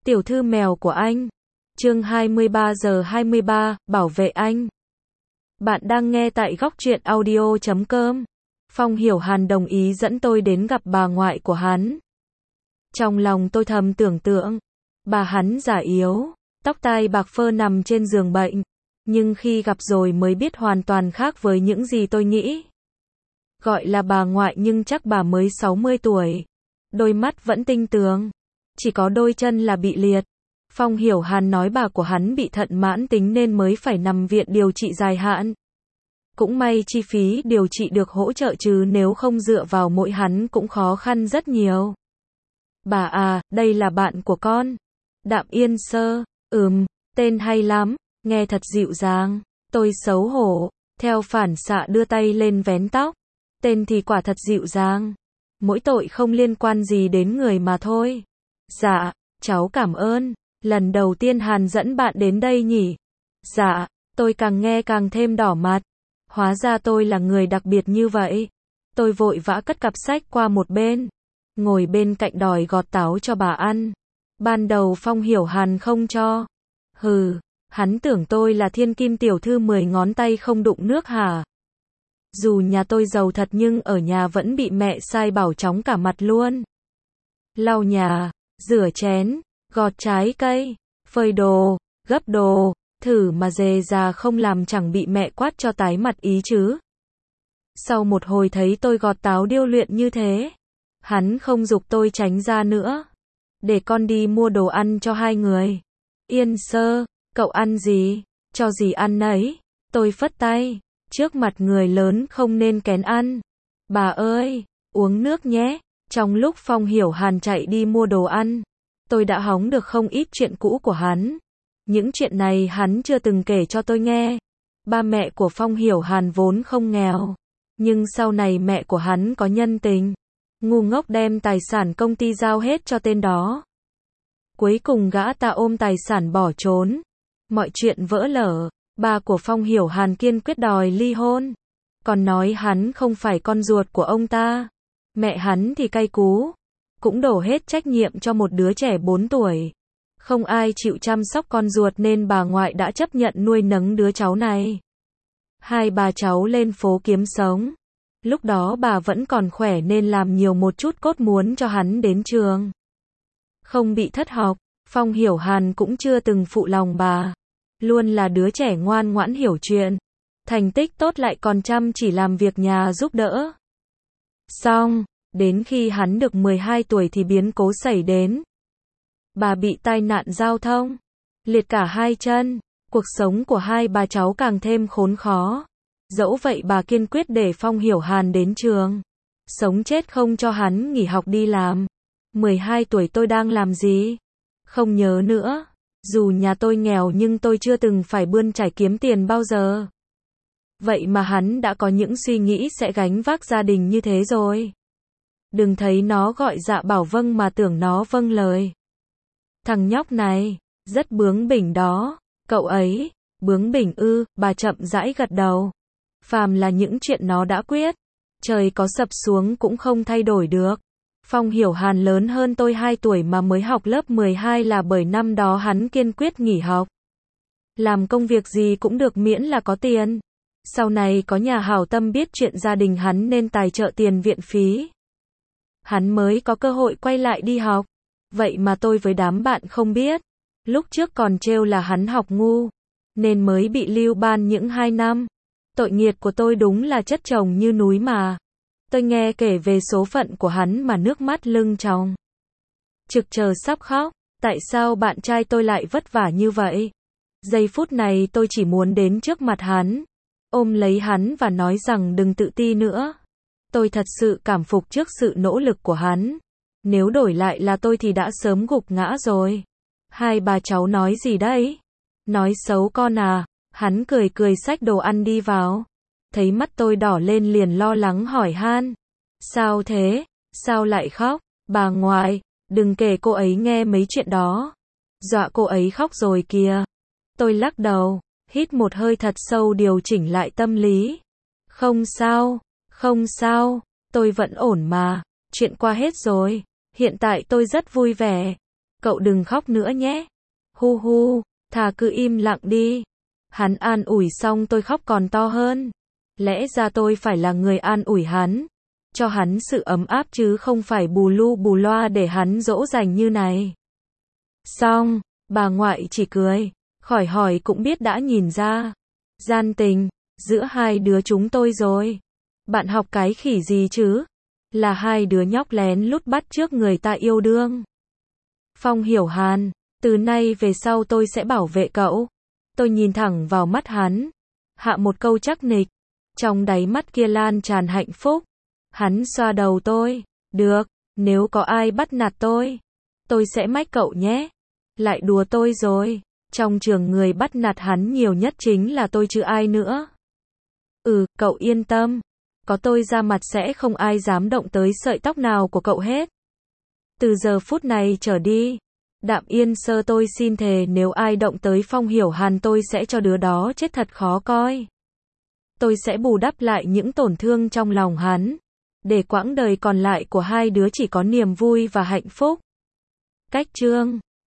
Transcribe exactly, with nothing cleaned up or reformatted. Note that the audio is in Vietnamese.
Tiểu thư mèo của anh. Chương hai mươi ba giờ hai mươi ba, bảo vệ anh. Bạn đang nghe tại góc truyện audio chấm com. Phong Hiểu Hàn đồng ý dẫn tôi đến gặp bà ngoại của hắn. Trong lòng tôi thầm tưởng tượng, bà hắn già yếu, tóc tai bạc phơ nằm trên giường bệnh, nhưng khi gặp rồi mới biết hoàn toàn khác với những gì tôi nghĩ. Gọi là bà ngoại nhưng chắc bà mới sáu mươi tuổi, đôi mắt vẫn tinh tường, chỉ có đôi chân là bị liệt. Phong Hiểu Hàn nói bà của hắn bị thận mãn tính nên mới phải nằm viện điều trị dài hạn. Cũng may chi phí điều trị được hỗ trợ chứ nếu không dựa vào mỗi hắn cũng khó khăn rất nhiều. Bà à, đây là bạn của con. Đạm Yên Sơ, ừm, tên hay lắm, nghe thật dịu dàng. Tôi xấu hổ, theo phản xạ đưa tay lên vén tóc. Tên thì quả thật dịu dàng. Mỗi tội không liên quan gì đến người mà thôi. Dạ, cháu cảm ơn. Lần đầu tiên Hàn dẫn bạn đến đây nhỉ? Dạ, tôi càng nghe càng thêm đỏ mặt. Hóa ra tôi là người đặc biệt như vậy. Tôi vội vã cất cặp sách qua một bên, ngồi bên cạnh đòi gọt táo cho bà ăn. Ban đầu Phong Hiểu Hàn không cho. Hừ, hắn tưởng tôi là thiên kim tiểu thư mười ngón tay không đụng nước hả? Dù nhà tôi giàu thật nhưng ở nhà vẫn bị mẹ sai bảo chóng cả mặt luôn. Lau nhà, rửa chén, gọt trái cây, phơi đồ, gấp đồ, thử mà dề già không làm chẳng bị mẹ quát cho tái mặt ý chứ. Sau một hồi thấy tôi gọt táo điêu luyện như thế, hắn không giục tôi tránh ra nữa. Để con đi mua đồ ăn cho hai người. Yên Sơ, cậu ăn gì? Cho gì ăn nấy. Tôi phất tay, trước mặt người lớn không nên kén ăn. Bà ơi, uống nước nhé. Trong lúc Phong Hiểu Hàn chạy đi mua đồ ăn, tôi đã hóng được không ít chuyện cũ của hắn. Những chuyện này hắn chưa từng kể cho tôi nghe. Ba mẹ của Phong Hiểu Hàn vốn không nghèo, nhưng sau này mẹ của hắn có nhân tình, ngu ngốc đem tài sản công ty giao hết cho tên đó. Cuối cùng gã ta ôm tài sản bỏ trốn. Mọi chuyện vỡ lở, ba của Phong Hiểu Hàn kiên quyết đòi ly hôn, còn nói hắn không phải con ruột của ông ta. Mẹ hắn thì cay cú, cũng đổ hết trách nhiệm cho một đứa trẻ bốn tuổi. Không ai chịu chăm sóc con ruột nên bà ngoại đã chấp nhận nuôi nấng đứa cháu này. Hai bà cháu lên phố kiếm sống. Lúc đó bà vẫn còn khỏe nên làm nhiều một chút cốt muốn cho hắn đến trường. Không bị thất học, Phong Hiểu Hàn cũng chưa từng phụ lòng bà. Luôn là đứa trẻ ngoan ngoãn hiểu chuyện. Thành tích tốt lại còn chăm chỉ làm việc nhà giúp đỡ. Xong, đến khi hắn được mười hai tuổi thì biến cố xảy đến. Bà bị tai nạn giao thông, liệt cả hai chân. Cuộc sống của hai bà cháu càng thêm khốn khó. Dẫu vậy bà kiên quyết để Phong Hiểu Hàn đến trường. Sống chết không cho hắn nghỉ học đi làm. mười hai tuổi tôi đang làm gì? Không nhớ nữa. Dù nhà tôi nghèo nhưng tôi chưa từng phải bươn chải kiếm tiền bao giờ. Vậy mà hắn đã có những suy nghĩ sẽ gánh vác gia đình như thế rồi. Đừng thấy nó gọi dạ bảo vâng mà tưởng nó vâng lời. Thằng nhóc này, rất bướng bỉnh đó. Cậu ấy, bướng bỉnh ư? Bà chậm rãi gật đầu. Phàm là những chuyện nó đã quyết, trời có sập xuống cũng không thay đổi được. Phong Hiểu Hàn lớn hơn tôi hai tuổi mà mới học lớp mười hai là bởi năm đó hắn kiên quyết nghỉ học. Làm công việc gì cũng được miễn là có tiền. Sau này có nhà hảo tâm biết chuyện gia đình hắn nên tài trợ tiền viện phí. Hắn mới có cơ hội quay lại đi học. Vậy mà tôi với đám bạn không biết. Lúc trước còn trêu là hắn học ngu, nên mới bị lưu ban những hai năm. Tội nghiệt của tôi đúng là chất chồng như núi mà. Tôi nghe kể về số phận của hắn mà nước mắt lưng tròng. Trực chờ sắp khóc. Tại sao bạn trai tôi lại vất vả như vậy? Giây phút này tôi chỉ muốn đến trước mặt hắn, ôm lấy hắn và nói rằng đừng tự ti nữa. Tôi thật sự cảm phục trước sự nỗ lực của hắn. Nếu đổi lại là tôi thì đã sớm gục ngã rồi. Hai bà cháu nói gì đấy? Nói xấu con à? Hắn cười cười xách đồ ăn đi vào. Thấy mắt tôi đỏ lên liền lo lắng hỏi han. Sao thế? Sao lại khóc? Bà ngoại, đừng kể cô ấy nghe mấy chuyện đó. Dọa cô ấy khóc rồi kìa. Tôi lắc đầu, hít một hơi thật sâu điều chỉnh lại tâm lý. Không sao, không sao, tôi vẫn ổn mà. Chuyện qua hết rồi. Hiện tại tôi rất vui vẻ. Cậu đừng khóc nữa nhé. Hu hu, thà cứ im lặng đi. Hắn an ủi xong tôi khóc còn to hơn. Lẽ ra tôi phải là người an ủi hắn, cho hắn sự ấm áp chứ không phải bù lu bù loa để hắn dỗ dành như này. Xong, bà ngoại chỉ cười, khỏi hỏi cũng biết đã nhìn ra. Gian tình, giữa hai đứa chúng tôi rồi. Bạn học cái khỉ gì chứ? Là hai đứa nhóc lén lút bắt chước người ta yêu đương. Phong Hiểu Hàn, từ nay về sau tôi sẽ bảo vệ cậu. Tôi nhìn thẳng vào mắt hắn, hạ một câu chắc nịch, trong đáy mắt kia lan tràn hạnh phúc. Hắn xoa đầu tôi, được, nếu có ai bắt nạt tôi, tôi sẽ mách cậu nhé. Lại đùa tôi rồi, trong trường người bắt nạt hắn nhiều nhất chính là tôi chứ ai nữa. Ừ, cậu yên tâm, có tôi ra mặt sẽ không ai dám động tới sợi tóc nào của cậu hết. Từ giờ phút này trở đi, Đạm Yên Sơ tôi xin thề nếu ai động tới Phong Hiểu Hàn tôi sẽ cho đứa đó chết thật khó coi. Tôi sẽ bù đắp lại những tổn thương trong lòng hắn, để quãng đời còn lại của hai đứa chỉ có niềm vui và hạnh phúc. Cách chương